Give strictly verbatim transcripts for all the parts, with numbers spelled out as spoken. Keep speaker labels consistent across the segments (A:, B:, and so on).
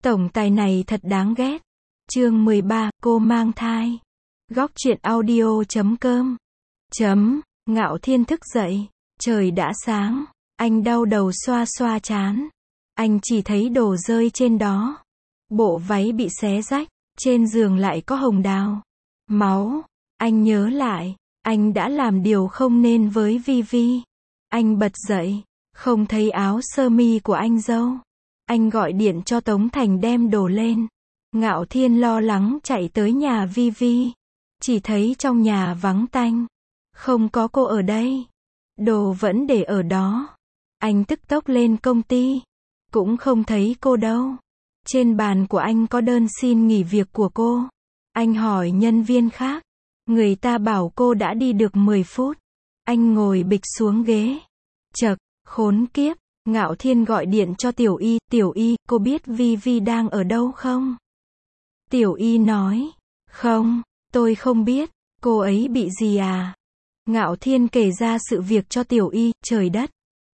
A: Tổng tài này thật đáng ghét. Chương mười ba, cô mang thai. Góc truyện audio chấm com. Chấm, Ngạo Thiên thức dậy. Trời đã sáng. Anh đau đầu xoa xoa trán. Anh chỉ thấy đồ rơi trên đó. Bộ váy bị xé rách. Trên giường lại có hồng đào. Máu. Anh nhớ lại. Anh đã làm điều không nên với Vi Vi. Anh bật dậy. Không thấy áo sơ mi của anh dâu. Anh gọi điện cho Tống Thành đem đồ lên. Ngạo Thiên lo lắng chạy tới nhà Vi Vi. Chỉ thấy trong nhà vắng tanh. Không có cô ở đây. Đồ vẫn để ở đó. Anh tức tốc lên công ty. Cũng không thấy cô đâu. Trên bàn của anh có đơn xin nghỉ việc của cô. Anh hỏi nhân viên khác. Người ta bảo cô đã đi được mười phút. Anh ngồi bịch xuống ghế. Chậc, khốn kiếp. Ngạo Thiên gọi điện cho Tiểu Y. Tiểu Y, cô biết Vi Vi đang ở đâu không? Tiểu Y nói. Không, tôi không biết. Cô ấy bị gì à? Ngạo Thiên kể ra sự việc cho Tiểu Y. Trời đất.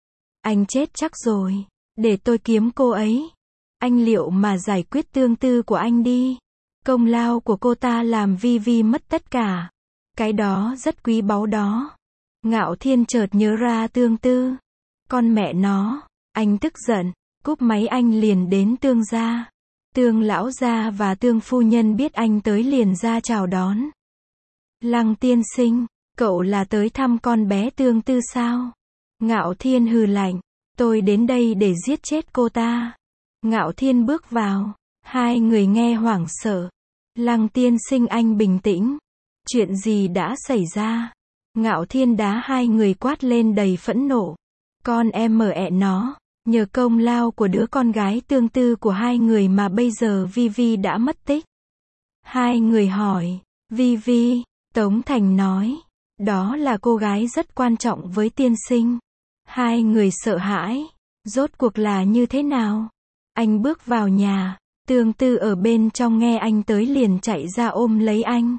A: Anh chết chắc rồi. Để tôi kiếm cô ấy. Anh liệu mà giải quyết tương tư của anh đi. Công lao của cô ta làm Vi Vi mất tất cả. Cái đó rất quý báu đó. Ngạo Thiên chợt nhớ ra tương tư. Con mẹ nó. Anh tức giận. Cúp máy anh liền đến Tương gia. Tương lão gia và Tương phu nhân biết anh tới liền ra chào đón. Lăng tiên sinh, cậu là tới thăm con bé Tương tư sao? Ngạo Thiên hừ lạnh. Tôi đến đây để giết chết cô ta. Ngạo Thiên bước vào. Hai người nghe hoảng sợ. Lăng tiên sinh, anh bình tĩnh. Chuyện gì đã xảy ra? Ngạo Thiên đá hai người quát lên đầy phẫn nộ. Con em mở ẹ nó. Nhờ công lao của đứa con gái Tương tư của hai người mà bây giờ Vi Vi đã mất tích. Hai người hỏi. Vi Vi. Tống Thành nói. Đó là cô gái rất quan trọng với tiên sinh. Hai người sợ hãi. Rốt cuộc là như thế nào? Anh bước vào nhà. Tương tư ở bên trong nghe anh tới liền chạy ra ôm lấy anh.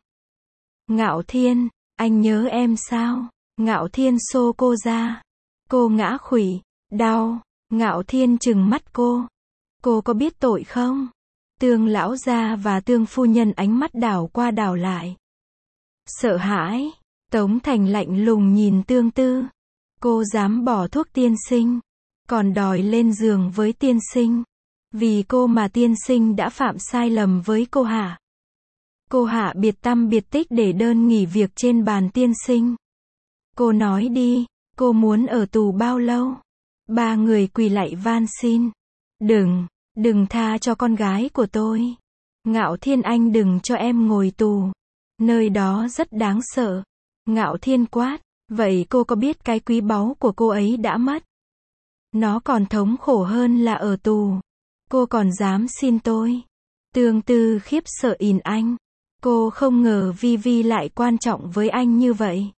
A: Ngạo Thiên, anh nhớ em sao? Ngạo Thiên xô cô ra. Cô ngã khuỵu. Đau. Ngạo Thiên trừng mắt cô. Cô có biết tội không? Tương lão gia và Tương phu nhân ánh mắt đảo qua đảo lại. Sợ hãi. Tống Thành lạnh lùng nhìn Tương tư. Cô dám bỏ thuốc tiên sinh. Còn đòi lên giường với tiên sinh. Vì cô mà tiên sinh đã phạm sai lầm với cô hả? Cô hạ biệt tăm biệt tích để đơn nghỉ việc trên bàn tiên sinh. Cô nói đi, cô muốn ở tù bao lâu? Ba người quỳ lạy van xin. Đừng, đừng tha cho con gái của tôi. Ngạo Thiên, anh đừng cho em ngồi tù. Nơi đó rất đáng sợ. Ngạo Thiên quát. Vậy cô có biết cái quý báu của cô ấy đã mất? Nó còn thống khổ hơn là ở tù. Cô còn dám xin tôi. Tương tư khiếp sợ nhìn anh. Cô không ngờ Vi Vi lại quan trọng với anh như vậy.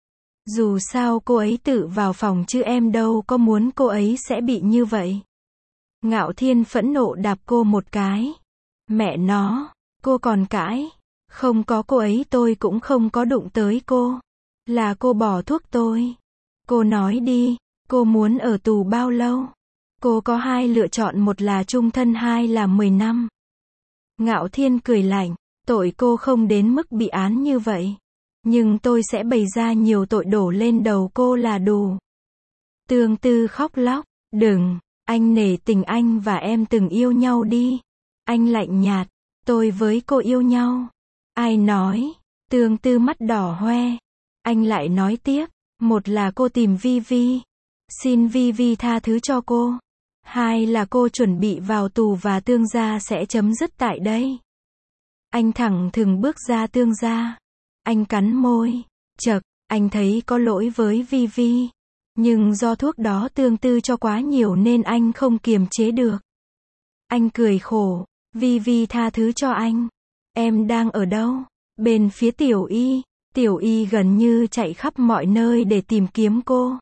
A: Dù sao cô ấy tự vào phòng chứ em đâu có muốn cô ấy sẽ bị như vậy. Ngạo Thiên phẫn nộ đạp cô một cái. Mẹ nó, cô còn cãi. Không có cô ấy tôi cũng không có đụng tới cô. Là cô bỏ thuốc tôi. Cô nói đi, cô muốn ở tù bao lâu? Cô có hai lựa chọn, một là chung thân, hai là mười năm. Ngạo Thiên cười lạnh. Tội cô không đến mức bị án như vậy. Nhưng tôi sẽ bày ra nhiều tội đổ lên đầu cô là đủ. Tương tư khóc lóc. Đừng, anh nể tình anh và em từng yêu nhau đi. Anh lạnh nhạt. Tôi với cô yêu nhau. Ai nói? Tương tư mắt đỏ hoe. Anh lại nói tiếp. Một là cô tìm Vi Vi. Xin Vi Vi tha thứ cho cô. Hai là cô chuẩn bị vào tù và Tương gia sẽ chấm dứt tại đây. Anh thẳng thừng bước ra Tương gia. Anh cắn môi. Chậc, anh thấy có lỗi với Vi Vi. Nhưng do thuốc đó Tương tư cho quá nhiều nên anh không kiềm chế được. Anh cười khổ. Vi Vi tha thứ cho anh. Em đang ở đâu? Bên phía Tiểu Y. Tiểu Y gần như chạy khắp mọi nơi để tìm kiếm cô.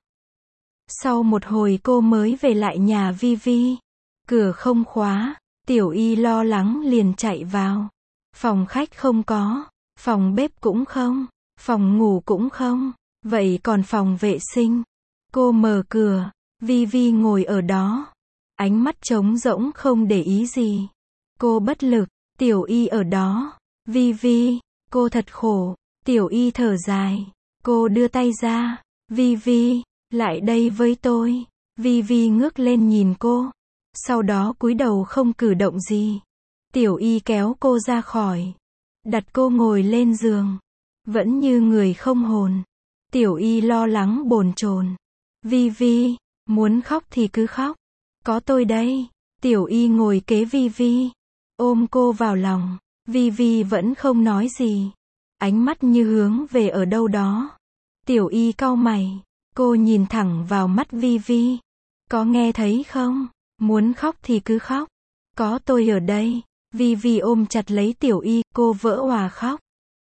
A: Sau một hồi cô mới về lại nhà Vi Vi. Cửa không khóa. Tiểu Y lo lắng liền chạy vào. Phòng khách không có. Phòng bếp cũng không. Phòng ngủ cũng không. Vậy còn phòng vệ sinh? Cô mở cửa. Vi Vi ngồi ở đó. Ánh mắt trống rỗng không để ý gì. Cô bất lực, Tiểu Y ở đó. Vi Vi, cô thật khổ. Tiểu Y thở dài. Cô đưa tay ra. Vi Vi, lại đây với tôi. Vi Vi ngước lên nhìn cô. Sau đó cúi đầu không cử động gì. Tiểu Y kéo cô ra khỏi. Đặt cô ngồi lên giường. Vẫn như người không hồn. Tiểu Y lo lắng bồn chồn. Vi Vi, muốn khóc thì cứ khóc. Có tôi đây. Tiểu Y ngồi kế Vi Vi. Ôm cô vào lòng. Vi Vi vẫn không nói gì. Ánh mắt như hướng về ở đâu đó. Tiểu Y cau mày. Cô nhìn thẳng vào mắt Vi Vi. Có nghe thấy không? Muốn khóc thì cứ khóc. Có tôi ở đây. Vi Vi ôm chặt lấy Tiểu Y, cô vỡ òa khóc.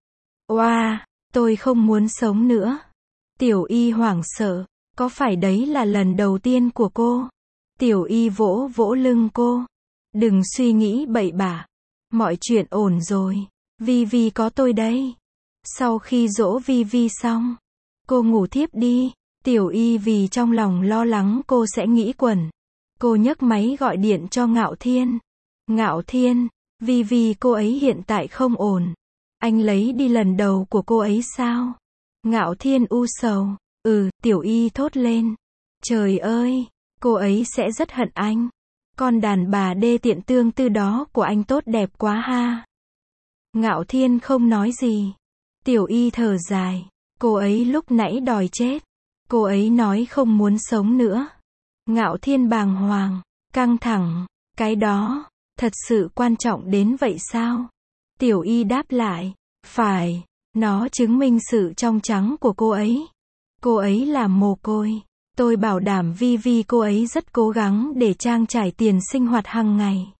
A: Oa, tôi không muốn sống nữa. Tiểu Y hoảng sợ. Có phải đấy là lần đầu tiên của cô? Tiểu Y vỗ vỗ lưng cô. Đừng suy nghĩ bậy bạ. Mọi chuyện ổn rồi. Vi Vi có tôi đây. Sau khi dỗ Vi Vi xong, cô ngủ thiếp đi. Tiểu Y vì trong lòng lo lắng cô sẽ nghĩ quẩn. Cô nhấc máy gọi điện cho Ngạo Thiên. Ngạo Thiên, Vi Vi cô ấy hiện tại không ổn. Anh lấy đi lần đầu của cô ấy sao? Ngạo Thiên u sầu. Ừ, Tiểu Y thốt lên. Trời ơi, cô ấy sẽ rất hận anh. Con đàn bà đê tiện tương tư đó của anh tốt đẹp quá ha. Ngạo Thiên không nói gì. Tiểu Y thở dài. Cô ấy lúc nãy đòi chết. Cô ấy nói không muốn sống nữa. Ngạo Thiên bàng hoàng, căng thẳng. Cái đó, thật sự quan trọng đến vậy sao? Tiểu Y đáp lại. Phải, nó chứng minh sự trong trắng của cô ấy. Cô ấy là mồ côi. Tôi bảo đảm Vi Vi cô ấy rất cố gắng để trang trải tiền sinh hoạt hàng ngày.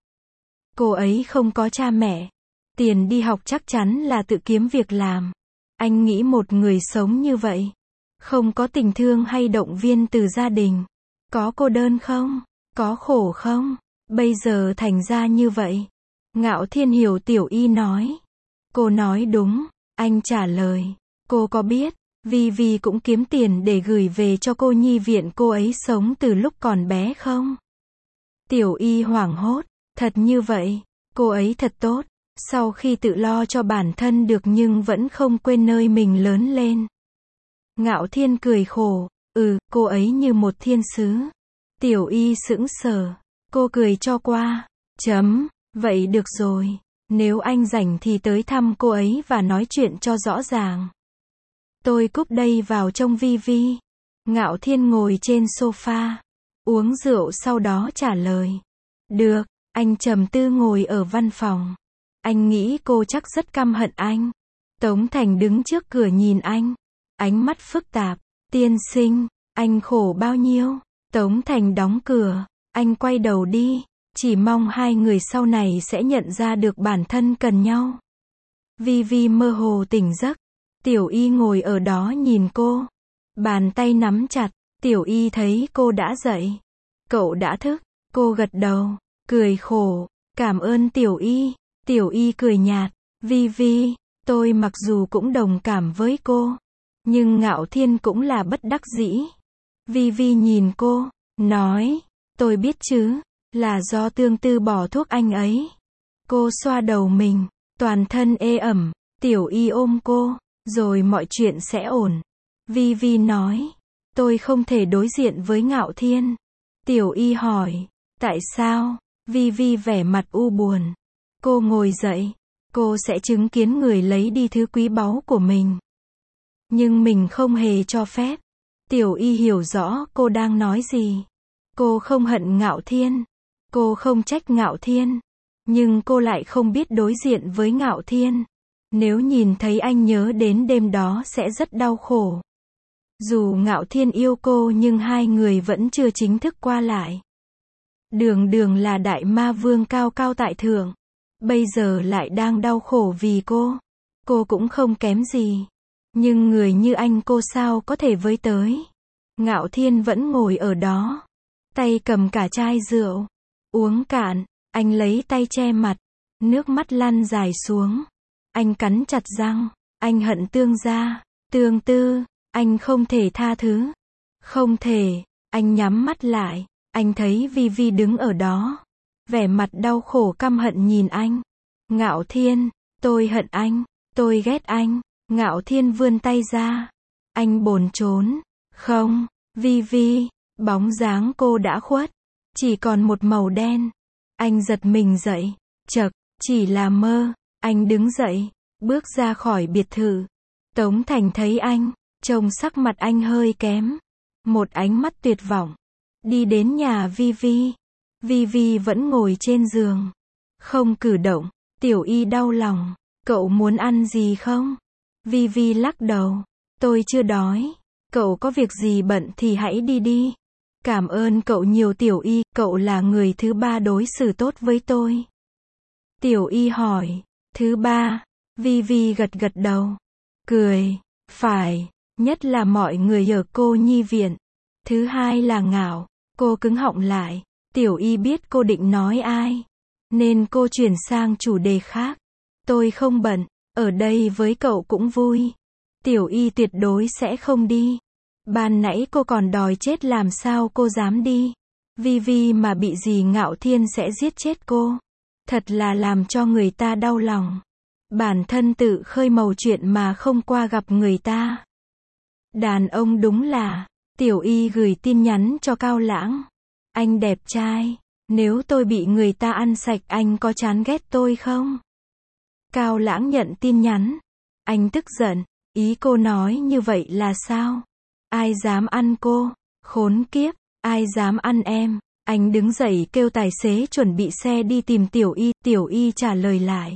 A: Cô ấy không có cha mẹ. Tiền đi học chắc chắn là tự kiếm việc làm. Anh nghĩ một người sống như vậy, không có tình thương hay động viên từ gia đình. Có cô đơn không? Có khổ không? Bây giờ thành ra như vậy. Ngạo Thiên hiểu Tiểu Y nói. Cô nói đúng. Anh trả lời. Cô có biết, Vi Vi cũng kiếm tiền để gửi về cho cô nhi viện cô ấy sống từ lúc còn bé không? Tiểu Y hoảng hốt. Thật như vậy. Cô ấy thật tốt. Sau khi tự lo cho bản thân được nhưng vẫn không quên nơi mình lớn lên. Ngạo Thiên cười khổ. Ừ, cô ấy như một thiên sứ. Tiểu Y sững sờ. Cô cười cho qua. Chấm. Vậy được rồi. Nếu anh rảnh thì tới thăm cô ấy và nói chuyện cho rõ ràng. Tôi cúp đây vào trông Vi Vi. Ngạo Thiên ngồi trên sofa. Uống rượu sau đó trả lời. Được. Anh trầm tư ngồi ở văn phòng. Anh nghĩ cô chắc rất căm hận anh. Tống Thành đứng trước cửa nhìn anh. Ánh mắt phức tạp. Tiên sinh, anh khổ bao nhiêu? Tống Thành đóng cửa. Anh quay đầu đi. Chỉ mong hai người sau này sẽ nhận ra được bản thân cần nhau. Vi Vi mơ hồ tỉnh giấc. Tiểu Y ngồi ở đó nhìn cô. Bàn tay nắm chặt. Tiểu Y thấy cô đã dậy. Cậu đã thức. Cô gật đầu. Cười khổ. Cảm ơn Tiểu Y. Tiểu Y cười nhạt. Vi Vi, tôi mặc dù cũng đồng cảm với cô. Nhưng Ngạo Thiên cũng là bất đắc dĩ. Vi Vi nhìn cô. Nói. Tôi biết chứ. Là do tương tư bỏ thuốc anh ấy. Cô xoa đầu mình. Toàn thân ê ẩm. Tiểu Y ôm cô. Rồi mọi chuyện sẽ ổn. Vi Vi nói. Tôi không thể đối diện với Ngạo Thiên. Tiểu Y hỏi. Tại sao? Vi Vi vẻ mặt u buồn. Cô ngồi dậy. Cô sẽ chứng kiến người lấy đi thứ quý báu của mình. Nhưng mình không hề cho phép. Tiểu Y hiểu rõ cô đang nói gì. Cô không hận Ngạo Thiên. Cô không trách Ngạo Thiên. Nhưng cô lại không biết đối diện với Ngạo Thiên. Nếu nhìn thấy anh nhớ đến đêm đó sẽ rất đau khổ. Dù Ngạo Thiên yêu cô nhưng hai người vẫn chưa chính thức qua lại. Đường Đường là đại ma vương cao cao tại thượng. Bây giờ lại đang đau khổ vì cô. Cô cũng không kém gì. Nhưng người như anh cô sao có thể với tới. Ngạo Thiên vẫn ngồi ở đó. Tay cầm cả chai rượu. Uống cạn. Anh lấy tay che mặt. Nước mắt lăn dài xuống. Anh cắn chặt răng. Anh hận Tương gia. Tương tư. Anh không thể tha thứ. Không thể. Anh nhắm mắt lại. Anh thấy Vi Vi đứng ở đó. vẻ mặt đau khổ căm hận nhìn anh. Ngạo Thiên, tôi hận anh, tôi ghét anh. Ngạo Thiên vươn tay ra. Anh bồn chốn. Không, Vi Vi, bóng dáng cô đã khuất. Chỉ còn một màu đen. Anh giật mình dậy. Chậc, chỉ là mơ. Anh đứng dậy, bước ra khỏi biệt thự. Tống Thành thấy anh, trông sắc mặt anh hơi kém. Một ánh mắt tuyệt vọng. Đi đến nhà Vi Vi. Vi Vi vẫn ngồi trên giường. Không cử động. Tiểu Y đau lòng. Cậu muốn ăn gì không? Vi Vi lắc đầu. Tôi chưa đói. Cậu có việc gì bận thì hãy đi đi. Cảm ơn cậu nhiều Tiểu Y, cậu là người thứ ba đối xử tốt với tôi. Tiểu Y hỏi. Thứ ba? Vi Vi gật gật đầu. Cười. Phải, nhất là mọi người ở cô nhi viện. Thứ hai là Ngạo. Cô cứng họng lại. Tiểu Y biết cô định nói ai. Nên cô chuyển sang chủ đề khác. Tôi không bận, ở đây với cậu cũng vui. Tiểu Y tuyệt đối sẽ không đi. Ban nãy cô còn đòi chết làm sao cô dám đi. Vi Vi mà bị gì Ngạo Thiên sẽ giết chết cô. Thật là làm cho người ta đau lòng. Bản thân tự khơi màu chuyện mà không qua gặp người ta. Đàn ông đúng là. Tiểu Y gửi tin nhắn cho Cao Lãng. Anh đẹp trai. Nếu tôi bị người ta ăn sạch anh có chán ghét tôi không? Cao Lãng nhận tin nhắn. Anh tức giận. Ý cô nói như vậy là sao? Ai dám ăn cô? Khốn kiếp. Ai dám ăn em? Anh đứng dậy kêu tài xế chuẩn bị xe đi tìm Tiểu Y. Tiểu Y trả lời lại.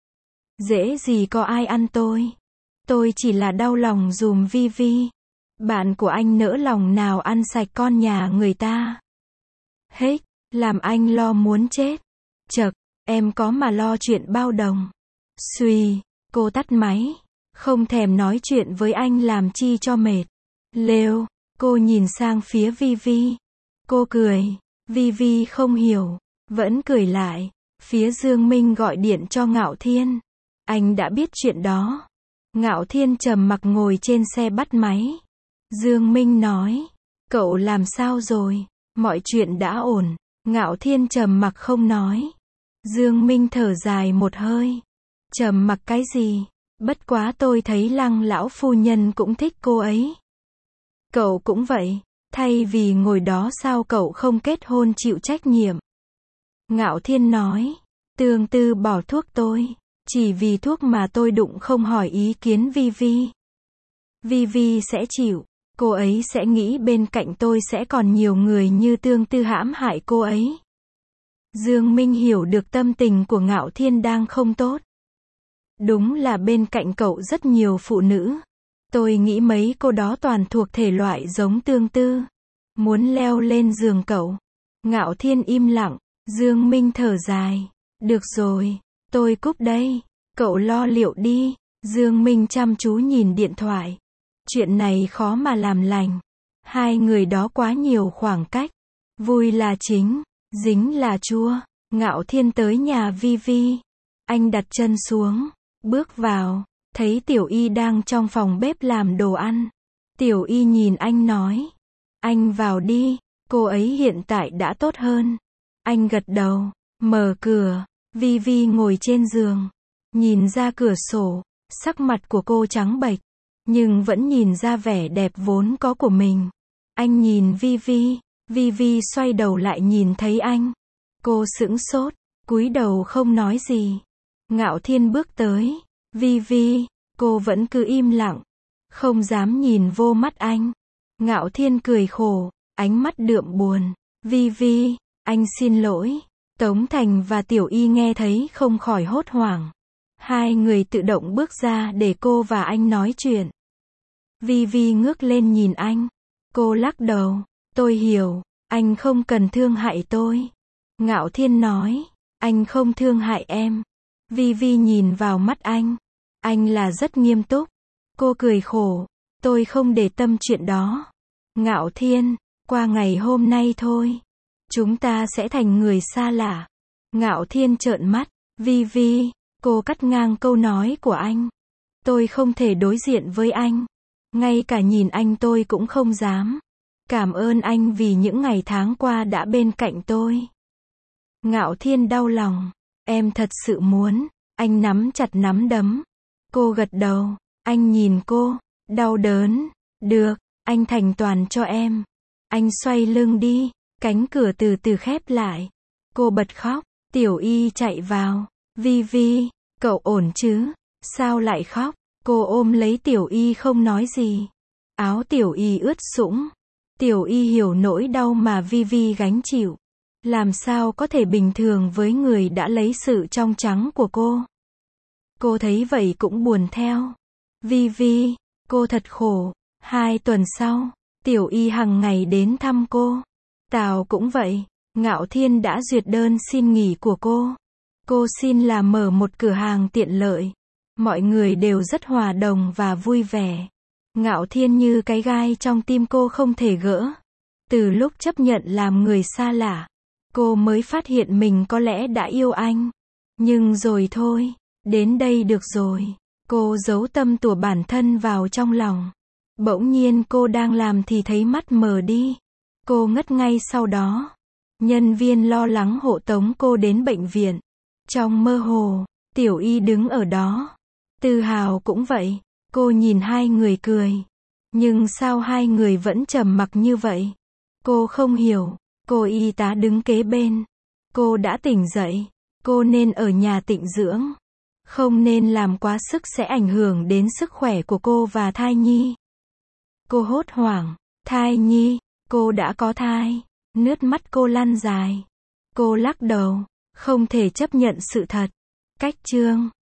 A: Dễ gì có ai ăn tôi. Tôi chỉ là đau lòng dùm Vi Vi. Bạn của anh nỡ lòng nào ăn sạch con nhà người ta. Hết, làm anh lo muốn chết. Chậc, em có mà lo chuyện bao đồng. Xuy, cô tắt máy. Không thèm nói chuyện với anh làm chi cho mệt. Lêu, cô nhìn sang phía Vi Vi. Cô cười. Vi Vi không hiểu. Vẫn cười lại. Phía Dương Minh gọi điện cho Ngạo Thiên. Anh đã biết chuyện đó. Ngạo Thiên trầm mặc ngồi trên xe bắt máy. Dương Minh nói. Cậu làm sao rồi? Mọi chuyện đã ổn. Ngạo Thiên trầm mặc không nói. Dương Minh thở dài một hơi. Trầm mặc cái gì? Bất quá tôi thấy Lăng lão phu nhân cũng thích cô ấy. Cậu cũng vậy. Thay vì ngồi đó sao cậu không kết hôn chịu trách nhiệm? Ngạo Thiên nói. Tương Tư bỏ thuốc tôi. Chỉ vì thuốc mà tôi đụng không hỏi ý kiến Vi Vi. Vi Vi sẽ chịu. Cô ấy sẽ nghĩ bên cạnh tôi sẽ còn nhiều người như Tương Tư hãm hại cô ấy. Dương Minh hiểu được tâm tình của Ngạo Thiên đang không tốt. Đúng là bên cạnh cậu rất nhiều phụ nữ. Tôi nghĩ mấy cô đó toàn thuộc thể loại giống Tương Tư. Muốn leo lên giường cậu. Ngạo Thiên im lặng. Dương Minh thở dài. Được rồi. Tôi cúp đây. Cậu lo liệu đi. Dương Minh chăm chú nhìn điện thoại. Chuyện này khó mà làm lành. Hai người đó quá nhiều khoảng cách. Vui là chính. Dính là chua. Ngạo Thiên tới nhà Vi Vi. Anh đặt chân xuống. Bước vào. Thấy Tiểu Y đang trong phòng bếp làm đồ ăn. Tiểu Y nhìn anh nói. Anh vào đi. Cô ấy hiện tại đã tốt hơn. Anh gật đầu. Mở cửa. Vi Vi ngồi trên giường. Nhìn ra cửa sổ. Sắc mặt của cô trắng bệch. Nhưng vẫn nhìn ra vẻ đẹp vốn có của mình. Anh nhìn Vi Vi. Vi Vi xoay đầu lại nhìn thấy anh. Cô sững sốt. Cúi đầu không nói gì. Ngạo Thiên bước tới. Vi Vi. Cô vẫn cứ im lặng. Không dám nhìn vô mắt anh. Ngạo Thiên cười khổ. Ánh mắt đượm buồn. Vi Vi. Anh xin lỗi. Tống Thành và Tiểu Y nghe thấy không khỏi hốt hoảng. Hai người tự động bước ra để cô và anh nói chuyện. Vi Vi ngước lên nhìn anh. Cô lắc đầu. Tôi hiểu. Anh không cần thương hại tôi. Ngạo Thiên nói. Anh không thương hại em. Vi Vi nhìn vào mắt anh. Anh là rất nghiêm túc. Cô cười khổ. Tôi không để tâm chuyện đó. Ngạo Thiên. Qua ngày hôm nay thôi. Chúng ta sẽ thành người xa lạ. Ngạo Thiên trợn mắt. Vi Vi. Cô cắt ngang câu nói của anh. Tôi không thể đối diện với anh. Ngay cả nhìn anh tôi cũng không dám. Cảm ơn anh vì những ngày tháng qua đã bên cạnh tôi. Ngạo Thiên đau lòng. Em thật sự muốn. Anh nắm chặt nắm đấm. Cô gật đầu. Anh nhìn cô. Đau đớn. Được, anh thành toàn cho em. Anh xoay lưng đi. Cánh cửa từ từ khép lại. Cô bật khóc. Tiểu Y chạy vào. Vi Vi, cậu ổn chứ? Sao lại khóc? Cô ôm lấy Tiểu Y không nói gì. Áo Tiểu Y ướt sũng. Tiểu Y hiểu nỗi đau mà Vi Vi gánh chịu. Làm sao có thể bình thường với người đã lấy sự trong trắng của cô. Cô thấy vậy cũng buồn theo. Vi Vi, cô thật khổ. Hai tuần sau, Tiểu Y hằng ngày đến thăm cô. Tào cũng vậy. Ngạo Thiên đã duyệt đơn xin nghỉ của cô. Cô xin là mở một cửa hàng tiện lợi. Mọi người đều rất hòa đồng và vui vẻ. Ngạo Thiên như cái gai trong tim cô không thể gỡ. Từ lúc chấp nhận làm người xa lạ, cô mới phát hiện mình có lẽ đã yêu anh. Nhưng rồi thôi, đến đây được rồi. Cô giấu tâm của bản thân vào trong lòng. Bỗng nhiên cô đang làm thì thấy mắt mờ đi. Cô ngất ngay sau đó. Nhân viên lo lắng hộ tống cô đến bệnh viện. Trong mơ hồ, Tiểu Y đứng ở đó. Tư Hào cũng vậy. Cô nhìn hai người cười. Nhưng sao hai người vẫn trầm mặc như vậy? Cô không hiểu. Cô y tá đứng kế bên. Cô đã tỉnh dậy. Cô nên ở nhà tịnh dưỡng. Không nên làm quá sức sẽ ảnh hưởng đến sức khỏe của cô và thai nhi. Cô hốt hoảng. Thai nhi, cô đã có thai. Nước mắt cô lăn dài. Cô lắc đầu. Không thể chấp nhận sự thật. Cách chương